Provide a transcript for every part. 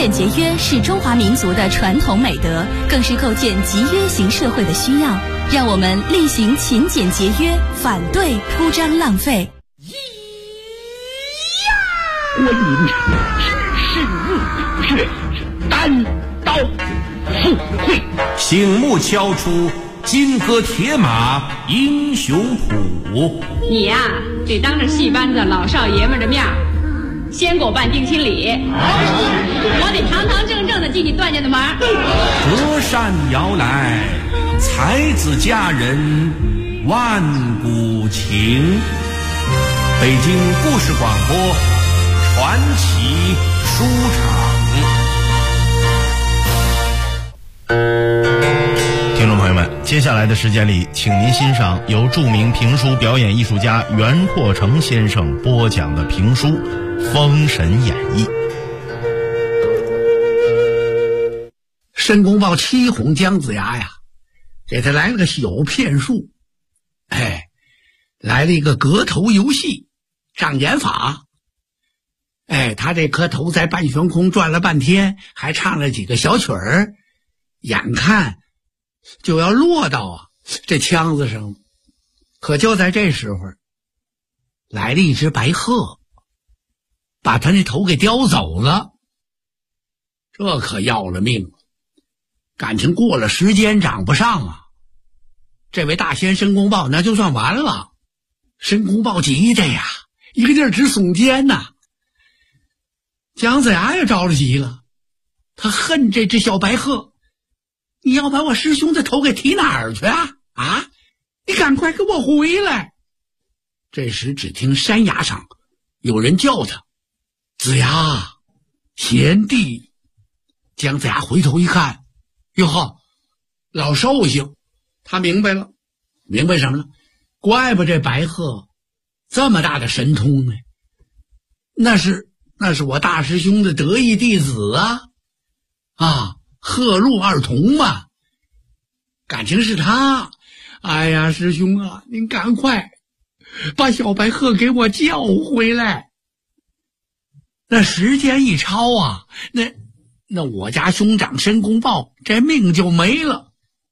俭节约是中华民族的传统美德，更是构建集约型社会的需要。让我们力行勤俭节约，反对铺张浪费。 观音长治世无不学，单刀赴会， 醒目敲出金戈铁马英雄谱。 你呀，得当着戏班子老少爷们的面先给我办定亲礼，我得堂堂正正的进你段家的门。 隔山遥来，才子佳人万古情。北京故事广播传奇书场。 听众朋友们，接下来的时间里，请您欣赏由著名评书表演艺术家袁阔成先生播讲的评书《封神演义》。 申公豹欺哄姜子牙呀，给他来了个小骗术，来了一个割头游戏，障眼法。他这颗头在半悬空转了半天，还唱了几个小曲儿，眼看就要落到这腔子上了。可就在这时候，来了一只白鹤，把他那头给叼走了。这可要了命了，感情过了时间长不上啊！这位大仙申公豹那就算完了。申公豹急的呀，一个劲儿直耸肩呐。姜子牙也着了急了，他恨这只小白鹤，你要把我师兄的头给提哪儿去啊？你赶快给我回来！这时只听山崖上有人叫他：子牙，贤弟。姜子牙回头一看，哟呵，老寿星。他明白了，明白什么了？怪不这白鹤这么大的神通呢，那是我大师兄的得意弟子鹤鹿二童嘛，感情是他。哎呀，师兄啊，您赶快把小白鹤给我叫回来。那时间一超啊，那我家兄长申公豹这命就没了。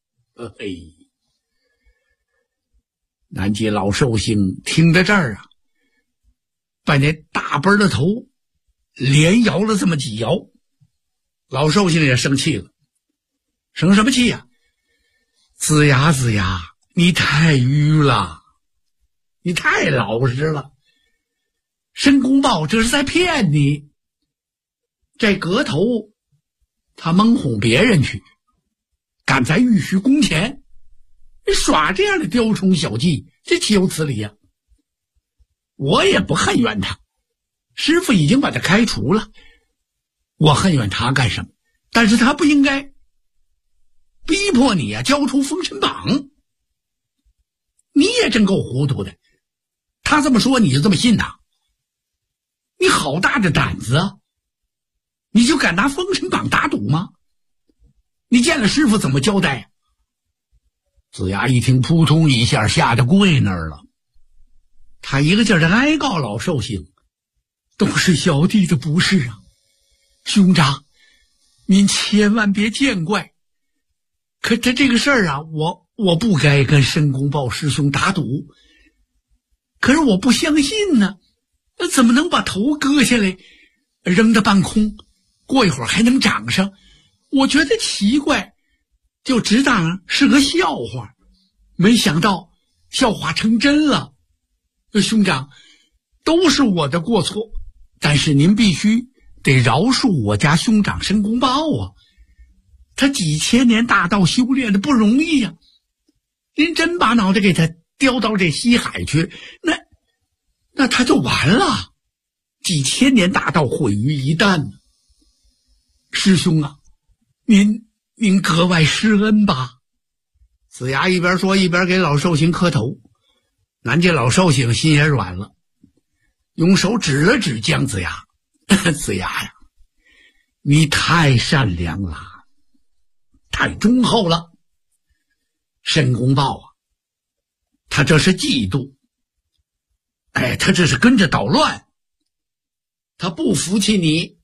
南极老寿星听到这儿啊，把那大奔的头连摇了这么几摇。老寿星也生气了，生什么气呀？子牙，你太愚了，你太老实了。申公豹这是在骗你。这阁头他蒙哄别人去，赶在玉虚宫前耍这样的雕虫小技，这岂有此理呀！我也不恨怨他，师父已经把他开除了，我恨怨他干什么？但是他不应该逼迫你交出封神榜。你也真够糊涂的，他这么说你就这么信呐？你好大的胆子啊！你就敢拿封神榜打赌吗？你见了师父怎么交代？子牙一听，扑通一下吓得跪那儿了。他一个劲儿的哀告老寿星，都是小弟的不是啊，兄长您千万别见怪。可他这个事儿啊，我不该跟申公豹师兄打赌，可是我不相信呢，怎么能把头割下来扔到半空，过一会儿还能长上？我觉得奇怪，就只当是个笑话，没想到笑话成真了。兄长，都是我的过错，但是您必须得饶恕我家兄长申公豹啊，他几千年大道修炼的不容易呀。您真把脑袋给他叼到这西海去，那他就完了，几千年大道毁于一旦呢。师兄啊，您格外施恩吧。子牙一边说一边给老寿星磕头。南界老寿星心也软了，用手指了指姜子牙。子牙呀，你太善良了，太忠厚了。申公豹啊，他这是嫉妒，他这是跟着捣乱，他不服气你，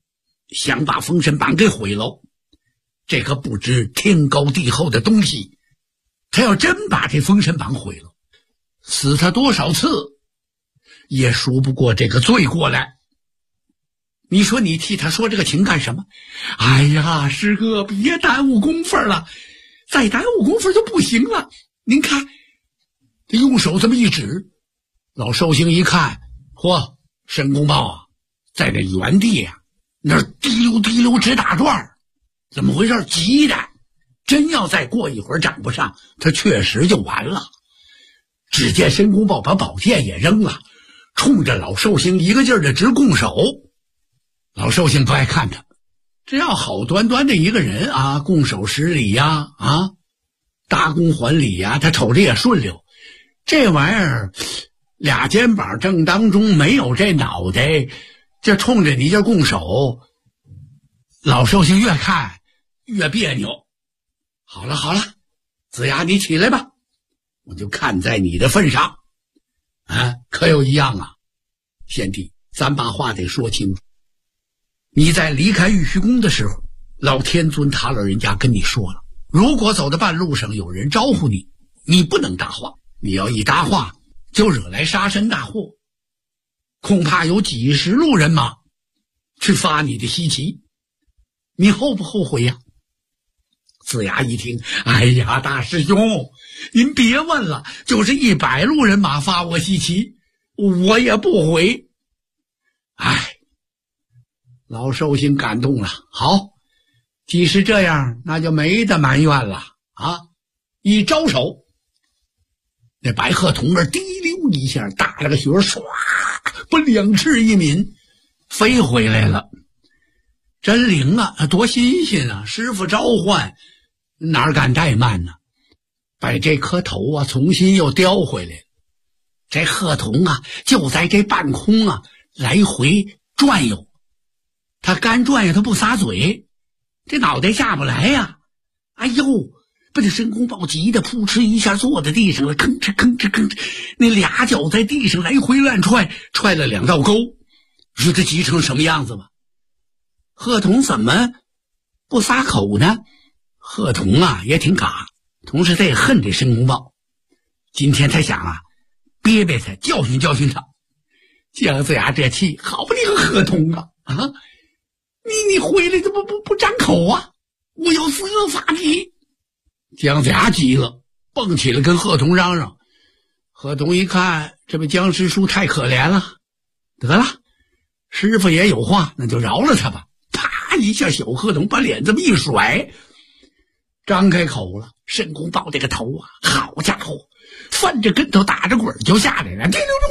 想把封神榜给毁了。这个不知天高地厚的东西，他要真把这封神榜毁了，死他多少次也赎不过这个罪过来。你说你替他说这个情干什么？哎呀，师哥，别耽误功夫了，再耽误功夫就不行了。您看，他用手这么一指，老寿星一看，嚯，申公豹啊，在那原地啊，那滴溜滴溜直打转，怎么回事？急的，真要再过一会儿长不上，他确实就完了。只见申公豹把宝剑也扔了，冲着老寿星一个劲儿的直拱手。老寿星不爱看他，这要好端端的一个人啊，拱手施礼呀，啊，搭弓还礼呀，他瞅着也顺溜。这玩意儿，俩肩膀正当中没有这脑袋，这冲着你这拱手，老寿星越看越别扭。好了好了，子牙你起来吧，我就看在你的份上。啊，可有一样啊，贤弟，咱把话得说清楚。你在离开玉虚宫的时候，老天尊他老人家跟你说了，如果走到半路上有人招呼你，你不能搭话，你要一搭话就惹来杀身大祸，恐怕有几十路人马去发你的西岐，你后不后悔呀？子牙一听，哎呀，大师兄，您别问了，就是100路人马发我西岐，我也不悔。哎，老寿星感动了。好，既是这样，那就没得埋怨了啊！一招手，那白鹤童儿滴溜一下打了个旋，唰，把2翅一抿，飞回来了。真灵啊，多新鲜啊！师傅召唤，哪敢怠慢呢？把这颗头啊重新又叼回来。这鹤童啊就在这半空啊来回转悠，他干转悠他不撒嘴，这脑袋下不来呀。哎呦，把这申公豹急得扑哧一下坐在地上了，吭哧吭哧吭哧，那俩脚在地上来回乱踹，踹了2道沟。说他急成什么样子吧？鹤童怎么不撒口呢？鹤童啊也挺嘎，同时他也恨这申公豹。今天他想啊憋憋他，教训教训他。姜子牙这气，好不你个鹤童啊！啊，你回来怎么不张口啊？我有私法体。姜子牙急了，蹦起来跟鹤童嚷嚷。鹤童一看，这位姜师叔太可怜了，得了，师傅也有话，那就饶了他吧。啪一下，小鹤童把脸这么一甩，张开口了。申公豹这个头啊，好家伙，翻着跟头打着滚就下来了，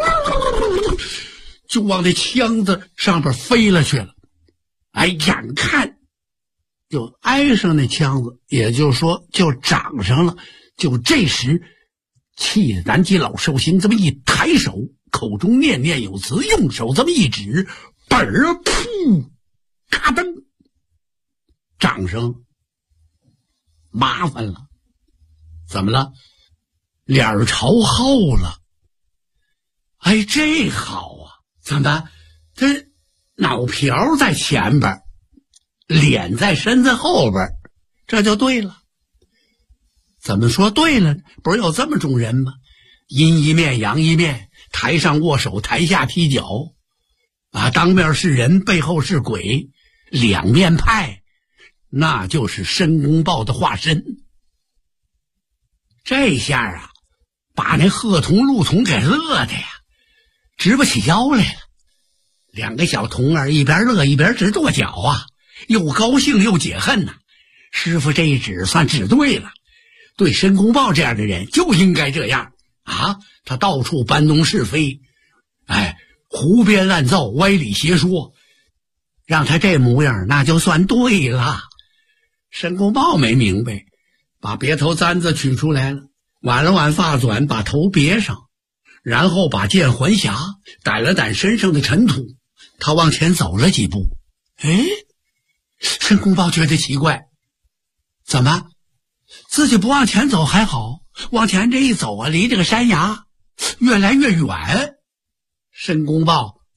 就往那枪子上边飞了去了。哎，眼看就挨上那枪子，也就是说就长上了。就这时，气得南极老寿星这么一抬手，口中念念有词，用手这么一指，本儿噗，咔噔，掌上麻烦了。怎么了？脸儿朝后了。哎，这好啊！怎么？他脑瓢在前边，脸在身子后边，这就对了。怎么说对了呢？不是有这么种人吗？阴一面阳一面，台上握手，台下踢脚啊，当面是人，背后是鬼，两面派，那就是申公豹的化身。这下啊，把那鹤童陆童给乐的呀，直不起腰来了。两个小童儿一边乐一边直跺脚啊，又高兴又解恨呐。师傅这一指算指对了，对申公豹这样的人就应该这样啊！他到处搬弄是非，哎，胡编乱造，歪理邪说，让他这模样那就算对了。申公豹没明白，把别头簪子取出来了，挽了挽发纂，把头别上，然后把剑还匣，掸了掸身上的尘土，他往前走了几步。哎，申公豹觉得奇怪，怎么自己不往前走还好，往前这一走啊，离这个山崖越来越远。申公豹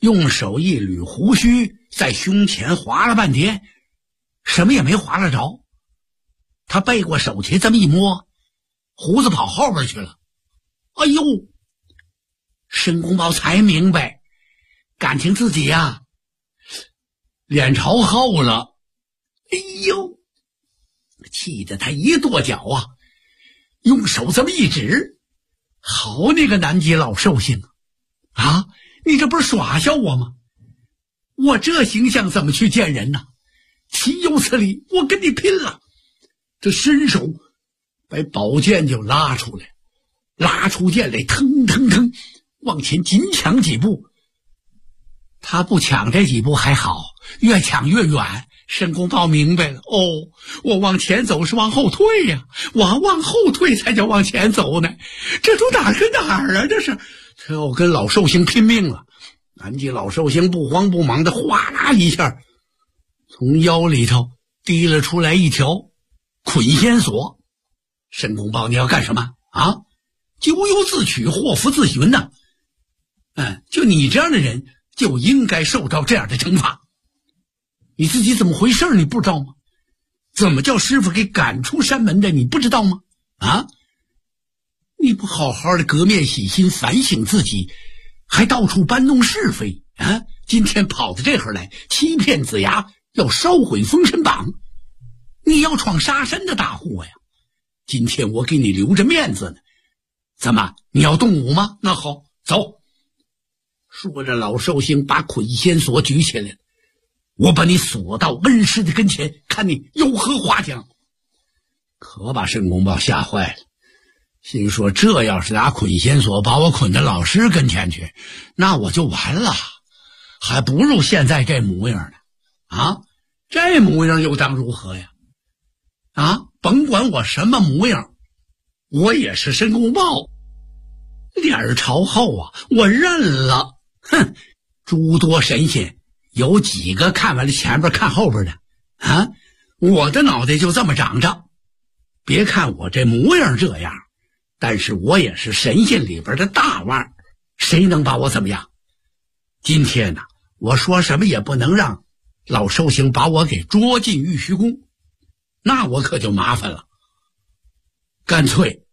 用手一捋胡须，在胸前划了半天，什么也没划了着。他背过手去这么一摸，胡子跑后边去了。哎呦，申公豹才明白，感情自己呀脸朝后了。哎呦，气得他一跺脚啊，用手这么一指，好你个南极老寿星啊，你这不是耍笑我吗？我这形象怎么去见人呢？岂有此理，我跟你拼了！这伸手把宝剑就拉出来，拉出剑来，腾腾腾往前紧抢几步。他不抢这几步还好，越抢越远。申公豹明白了，哦，我往前走是往后退呀，我往后退才叫往前走呢，这都哪跟哪儿啊？这是他要跟老寿星拼命了。南极老寿星不慌不忙的哗啦一下从腰里头提了出来一条捆仙索。申公豹，你要干什么啊？咎由自取，祸福自寻呐。就你这样的人就应该受到这样的惩罚。你自己怎么回事你不知道吗？怎么叫师傅给赶出山门的你不知道吗？啊，你不好好的革面洗心反省自己，还到处搬弄是非啊！今天跑到这会儿来欺骗子牙，要烧毁封神榜，你要闯杀山的大祸呀！今天我给你留着面子呢，怎么你要动武吗？那好，走。说着老寿星把捆仙索举起来了，我把你锁到恩师的跟前，看你有何话讲。可把申公豹吓坏了，心说这要是拿捆仙索把我捆到老师跟前去，那我就完了，还不如现在这模样呢。啊，这模样又当如何呀？啊，甭管我什么模样，我也是申公豹。脸朝后啊，我认了。哼，诸多神仙有几个看完了前边看后边的啊？我的脑袋就这么长着，别看我这模样这样，但是我也是神仙里边的大腕，谁能把我怎么样？今天呢，我说什么也不能让老寿星把我给捉进玉虚宫，那我可就麻烦了。干脆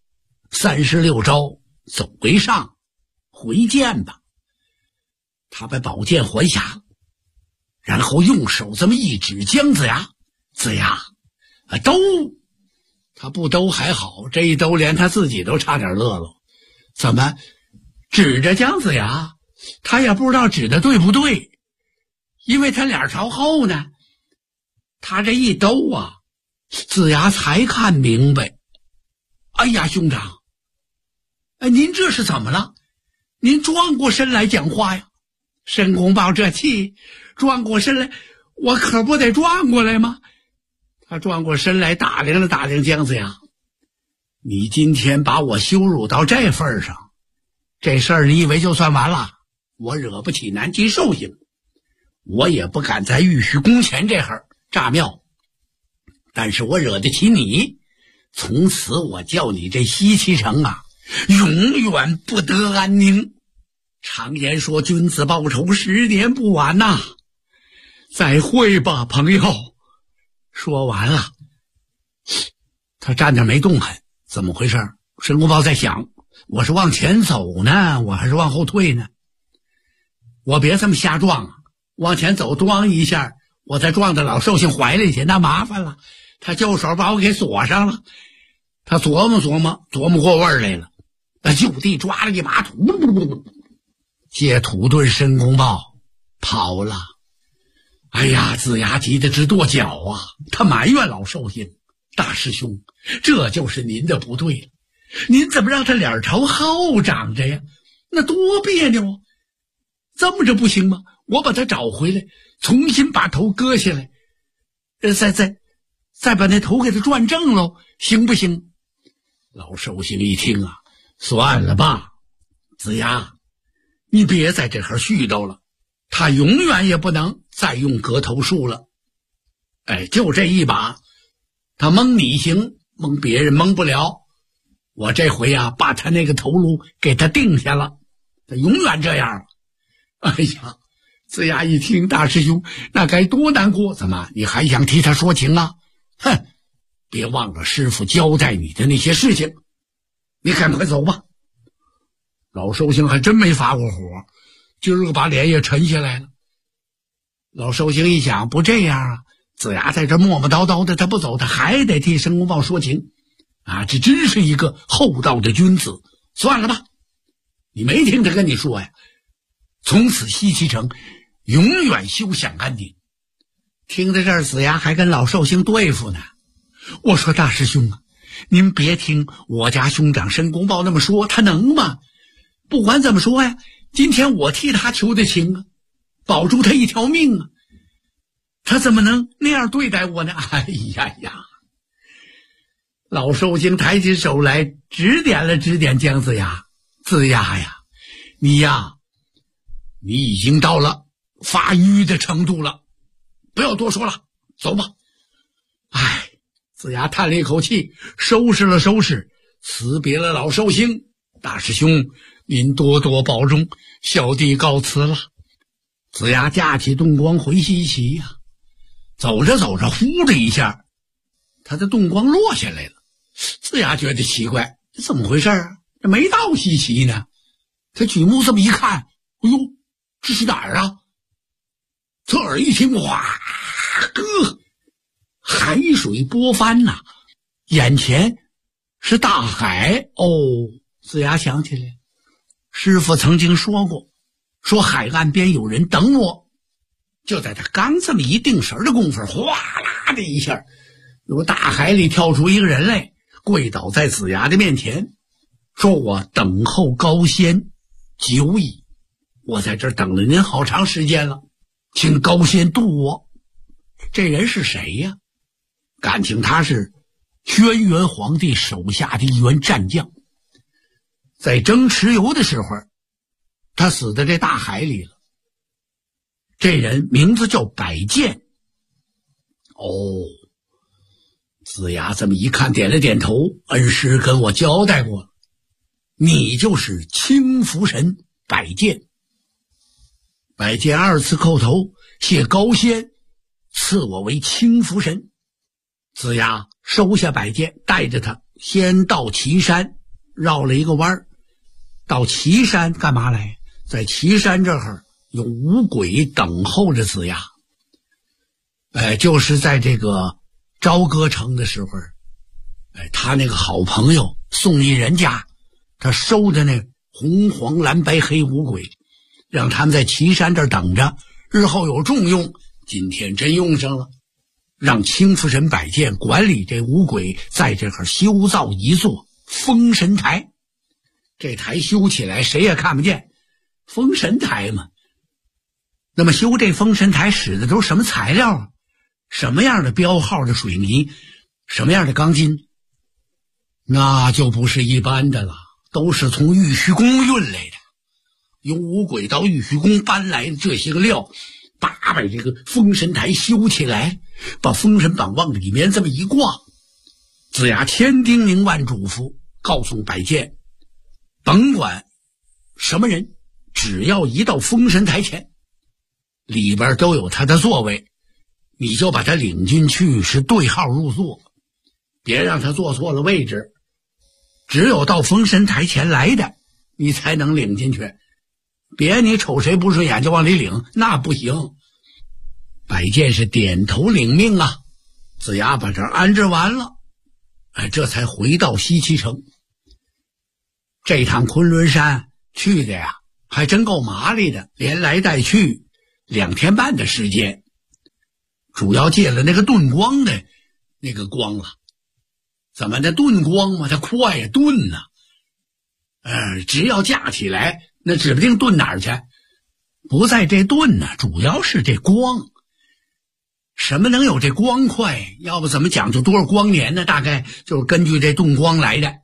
36招走为上，回见吧。他把宝剑还下，然后用手这么一指姜子牙，子牙兜，他不兜还好，这一兜连他自己都差点乐了。怎么指着姜子牙，他也不知道指的对不对，因为他脸朝后呢。他这一兜啊，子牙才看明白。哎呀，兄长，您这是怎么了？您转过身来讲话呀。申公豹这气，转过身来，我可不得转过来吗？他转过身来打量了打量姜子牙，你今天把我羞辱到这份上，这事儿你以为就算完了？我惹不起南极寿星，我也不敢在玉虚宫前这会儿炸庙，但是我惹得起你，从此我叫你这西岐城啊，永远不得安宁。常言说君子报仇10年不晚呐。再会吧朋友。说完了，他站着没动弹，怎么回事？申公豹在想，我是往前走呢，我还是往后退呢？我别这么瞎撞啊，往前走撞一下，我再撞到老寿星怀里去，那麻烦了，他就手把我给锁上了。他琢磨琢磨过味儿来了，就地抓了一把土，借土遁申公豹跑了。哎呀，子牙急得直跺脚啊！他埋怨老寿星，大师兄，这就是您的不对了，您怎么让他脸朝后长着呀？那多别扭啊！这么着不行吗？我把他找回来，重新把头割下来，再把那头给他转正喽，行不行？老寿星一听啊，算了吧，子牙，你别在这块絮叨了，他永远也不能再用割头术了。就这一把，他蒙你行，蒙别人蒙不了。我这回啊，把他那个头颅给他定下了，他永远这样了。哎呀， 子牙一听，大师兄那该多难过，怎么你还想替他说情啊？哼，别忘了师傅交代你的那些事情，你赶快走吧。老寿星还真没发过火，今儿个把脸也沉下来了。老寿星一想，不这样啊，子牙在这磨磨叨叨的，他不走，他还得替申公豹说情啊，这真是一个厚道的君子。算了吧，你没听他跟你说呀，从此西岐城永远休享安宁。听到这儿，子牙还跟老寿星对付呢。我说大师兄啊，您别听我家兄长申公豹那么说，他能吗？不管怎么说呀，今天我替他求的情啊，保住他一条命啊，他怎么能那样对待我呢？哎呀呀！老寿星抬起手来指点了指点姜子牙，子牙呀，你已经到了发育的程度了，不要多说了，走吧。哎，子牙叹了一口气，收拾了收拾，辞别了老寿星。大师兄您多多保重，小弟告辞了。子牙架起洞光回西岐呀，走着走着，呼的一下，他的洞光落下来了。子牙觉得奇怪，这怎么回事啊？这没到西岐呢。他举目这么一看，哎呦，这是哪儿啊？侧耳一听，哇，海水波翻呐，眼前是大海。哦，子牙想起来，师傅曾经说过，说海岸边有人等我。就在他刚这么一定神的功夫，哗啦的一下，由大海里跳出一个人来，跪倒在子牙的面前，说我等候高仙久矣，我在这儿等了您好长时间了，请高仙渡我。这人是谁呀？感情他是轩辕皇帝手下的一员战将，在争蚩尤的时候，他死在这大海里了。这人名字叫百剑。哦，子牙这么一看，点了点头，恩师跟我交代过了，你就是青福神百剑。百剑二次叩头，谢高仙赐我为青福神。子牙收下百剑，带着他先到岐山，绕了一个弯儿，到岐山干嘛来？在岐山这儿有五鬼等候着子牙。就是在这个朝歌城的时候，他那个好朋友宋一人家，他收的那红黄蓝白黑五鬼，让他们在岐山这儿等着，日后有重用。今天真用上了，让青福神百剑管理这五鬼，在这儿修造一座封神台。这台修起来谁也看不见，封神台嘛。那么修这封神台使的都是什么材料啊？什么样的标号的水泥，什么样的钢筋？那就不是一般的了，都是从玉虚宫运来的，由五鬼到玉虚宫搬来的这些个料，把这个封神台修起来，把封神榜往里面这么一挂。子牙千叮咛万嘱咐，告诉百剑，甭管什么人，只要一到封神台前，里边都有他的座位，你就把他领进去，是对号入座，别让他坐错了位置。只有到封神台前来的，你才能领进去，别你瞅谁不顺眼就往里领，那不行。百剑是点头领命啊。子牙把这儿安置完了，这才回到西岐城。这趟昆仑山去的呀，还真够麻利的，连来带去2天半的时间，主要借了那个遁光的那个光了。怎么的遁光嘛，它快呀，遁呐，只要架起来，那指不定遁哪儿去。不在这遁呢，主要是这光。什么能有这光快？要不怎么讲究多少光年呢？大概就是根据这遁光来的。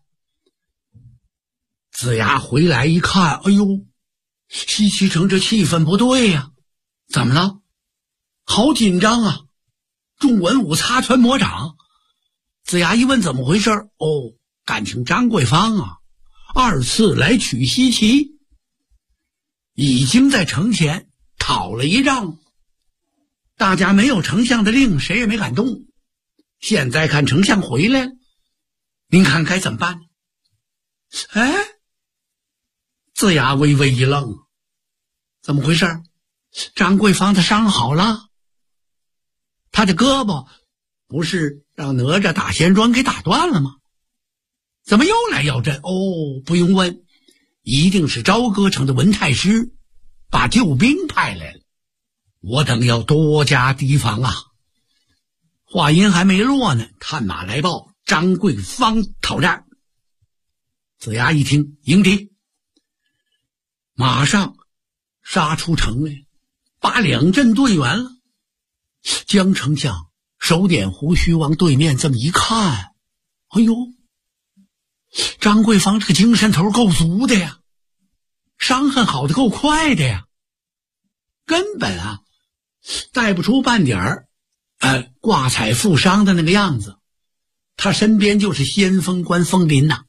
子牙回来一看，哎呦，西岐城这气氛不对呀，怎么了？好紧张啊！众文武擦拳摩掌。子牙一问怎么回事，哦，感情张桂芳啊2次来取西岐，已经在城前讨了一仗。大家没有丞相的令，谁也没敢动。现在看丞相回来了，您看该怎么办？哎，子牙微微一愣，怎么回事？张桂芳的伤好了？他的胳膊不是让哪吒打仙砖给打断了吗？怎么又来要阵？哦，不用问，一定是朝歌城的文太师把救兵派来了，我等要多加提防啊。话音还没落呢，探马来报张桂芳讨战。子牙一听，迎敌，马上杀出城来，把两阵队圆了。江丞相手点胡须往对面这么一看，哎呦，张桂芳这个精神头够足的呀，伤痕好的够快的呀，根本带不出半点挂彩负伤的那个样子。他身边就是先锋官风林呐。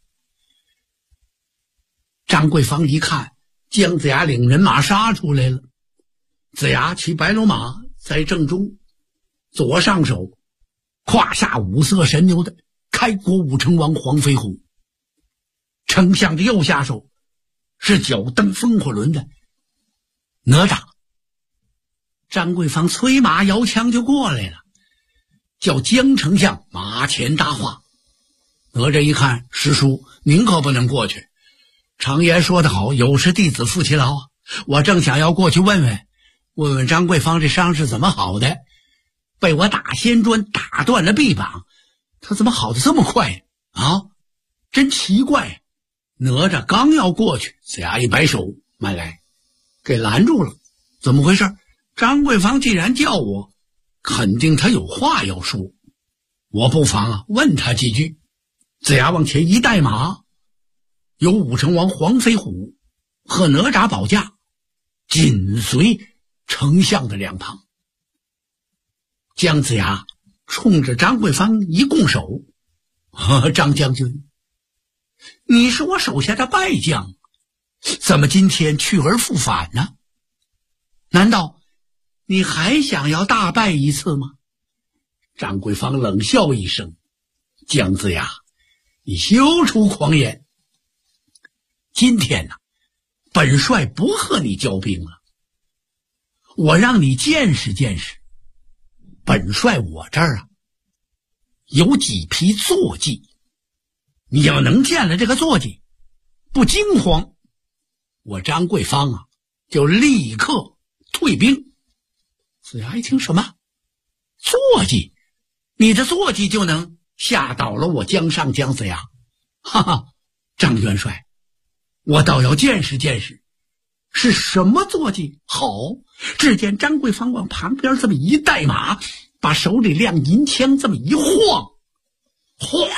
张桂芳一看姜子牙领人马杀出来了，子牙骑白龙马在正中，左上手胯下五色神牛的开国武成王黄飞虎，丞相的右下手是脚蹬风火轮的哪吒。张桂芳催马摇枪就过来了，叫姜丞相马前搭话。哪吒一看，师叔您可不能过去，常言说得好，有失弟子负其劳啊！我正想要过去问问张桂芳这伤是怎么好的，被我打仙砖打断了臂膀，他怎么好得这么快啊？真奇怪。哪吒刚要过去，子牙一摆手，慢来，给拦住了。怎么回事？张桂芳既然叫我，肯定他有话要说，我不妨问他几句。子牙往前一带马，有武成王黄飞虎和哪吒保驾，紧随丞相的两旁。姜子牙冲着张桂芳一拱手，张将军，你是我手下的败将，怎么今天去而复返呢？难道你还想要大败一次吗？张桂芳冷笑一声，姜子牙，你休出狂言。今天本帅不和你交兵了，我让你见识见识，本帅我这儿有几匹坐骑，你要能见了这个坐骑不惊慌，我张桂芳就立刻退兵。子牙一听，什么坐骑？你的坐骑就能吓倒了我姜尚姜子牙？哈哈，张元帅，我倒要见识见识是什么坐骑。好，只见张桂芳往旁边这么一带马，把手里亮银枪这么一晃，哗，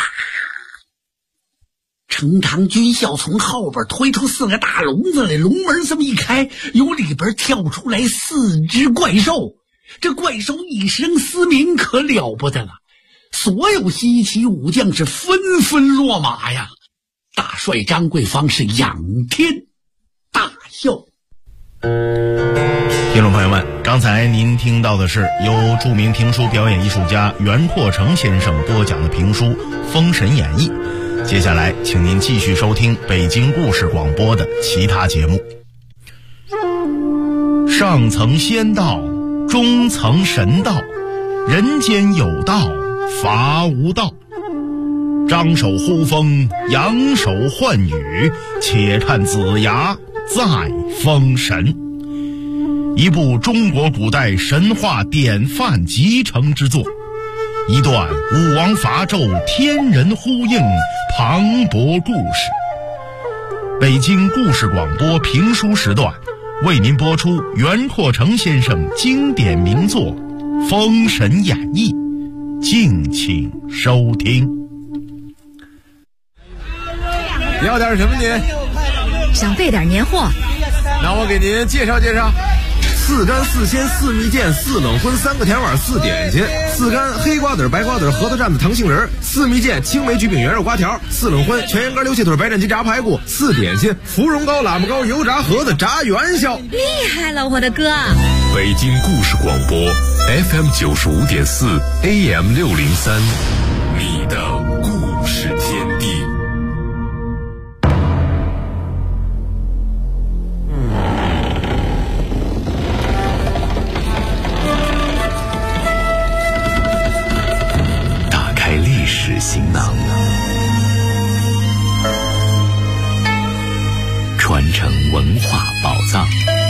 程长军校从后边推出4个大笼子来，笼门这么一开，由里边跳出来4只怪兽。这怪兽一声嘶鸣，可了不得了，所有西岐武将是纷纷落马呀。大帅张桂芳是仰天大笑。 听众朋友们，刚才您听到的是由著名评书表演艺术家袁阔成先生播讲的评书《封神演义》。接下来请您继续收听北京故事广播的其他节目。上层仙道，中层神道，人间有道，法无道。张手呼风，扬手唤雨，且看子牙再封神。一部中国古代神话典范集成之作，一段武王伐纣天人呼应磅礴故事。北京故事广播评书时段为您播出袁阔成先生经典名作《封神演义》，敬请收听。 你要点什么您？ 想备点年货。 那我给您介绍介绍。 4干4鲜4蜜饯4冷荤3个甜碗4点心，4干黑瓜子白瓜子核桃蘸子糖杏仁，4蜜饯青梅焗饼圆肉瓜条，4冷荤全羊肝溜气腿白斩鸡炸排骨，4点心芙蓉糕喇嘛糕油炸盒子炸元宵。 厉害了，我的哥！ 北京故事广播 FM 95.4 AM 603，你的故事天地。打开历史行囊，传承文化宝藏。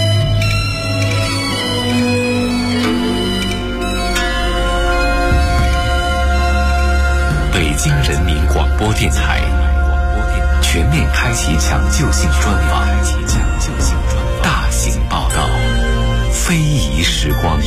北京人民广播电台全面开启抢救性专访，大型报道，非遗时光。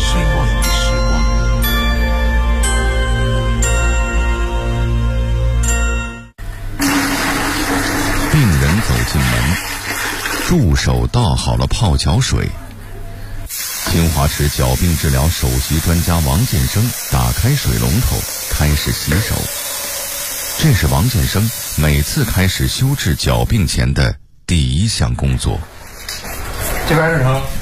病人走进门，助手倒好了泡脚水。清华池脚病治疗首席专家王建生打开水龙头，开始洗手。这是王建生每次开始修治脚病前的第一项工作。 这边是疼，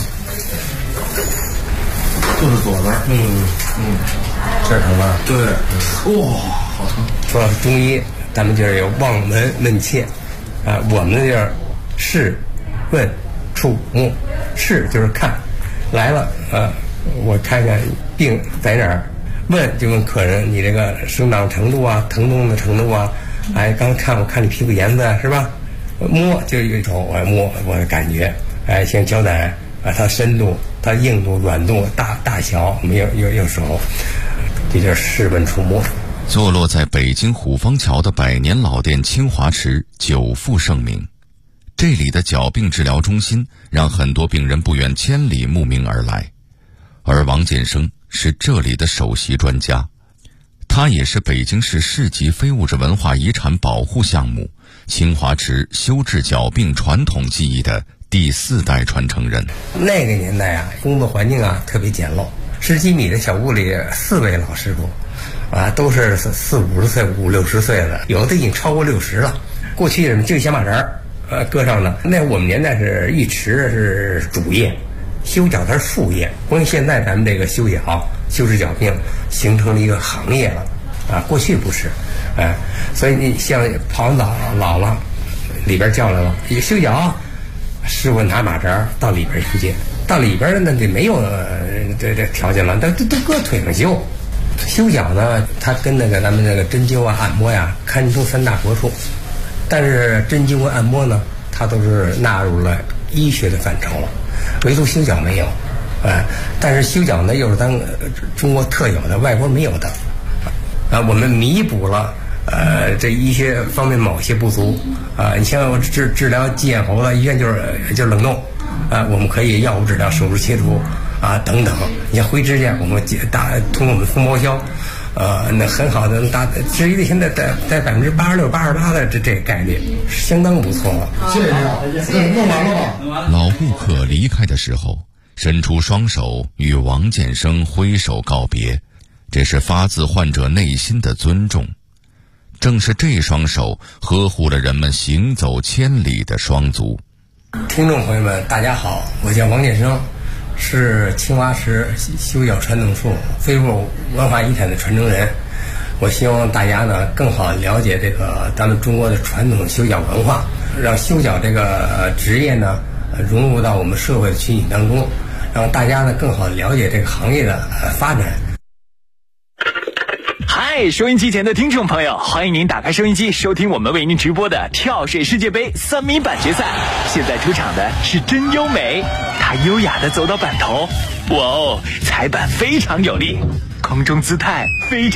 就是左边，这儿疼了，对，哇，好疼。 说到中医，咱们就是有望闻问切，我们这就是视、问、触、摸。视就是看，来了，我看看病在哪儿。问就问客人你这个生长程度啊，疼痛的程度啊，刚看我看你皮肤颜色是吧？摸就一手我摸我的感觉，像脚胆它深度、它硬度、软度、大小，我们有手，这就是视问触摸。 坐落在北京虎坊桥的百年老店清华池久负盛名，这里的脚病治疗中心让很多病人不远千里慕名而来，而王建生是这里的首席专家，他也是北京市市级非物质文化遗产保护项目清华池修治脚病传统技艺的第4代传承人。 那个年代工作环境特别简陋，10几米的小屋里4位老师傅，都是40、50岁、50、60岁的，有的已经超过60了。过去人们就小马扎搁上呢，那我们年代是浴池是主业，修脚它是副业。关于现在咱们这个修治脚病形成了一个行业了，过去不是，所以你像泡完澡老了，里边叫来了，一修脚，师傅拿马扎到里边去接，到里边那就没有这条件了，都搁腿上修。修脚呢，它跟那个咱们那个针灸按摩堪称3大国术，但是针灸和按摩呢，它都是纳入了医学的范畴了，唯独修脚没有，但是修脚呢又是咱中国特有的，外国没有的，我们弥补了这医学方面某些不足，你像我治疗鸡眼喉的医院就是冷冻，我们可以药物治疗、手术切除等等。你像灰指甲，我们通过我们蜂包销，那很好的至于现在在86%、88%的这个概率相当不错了。 谢谢，弄完了吗？ 老顾客离开的时候，伸出双手与王建生挥手告别，这是发自患者内心的尊重。正是这双手呵护了人们行走千里的双足。 听众朋友们，大家好，我叫王建生，是清华池修脚传统术非物文化遗产的传承人。我希望大家呢更好了解这个咱们中国的传统修脚文化，让修脚这个职业呢融入到我们社会的群体当中，让大家呢更好了解这个行业的发展。 嗨，收音机前的听众朋友，欢迎您打开收音机收听我们为您直播的跳水世界杯3米板决赛。现在出场的是真优美，她优雅地走到板头，哇哦，踩板非常有力，空中姿态非常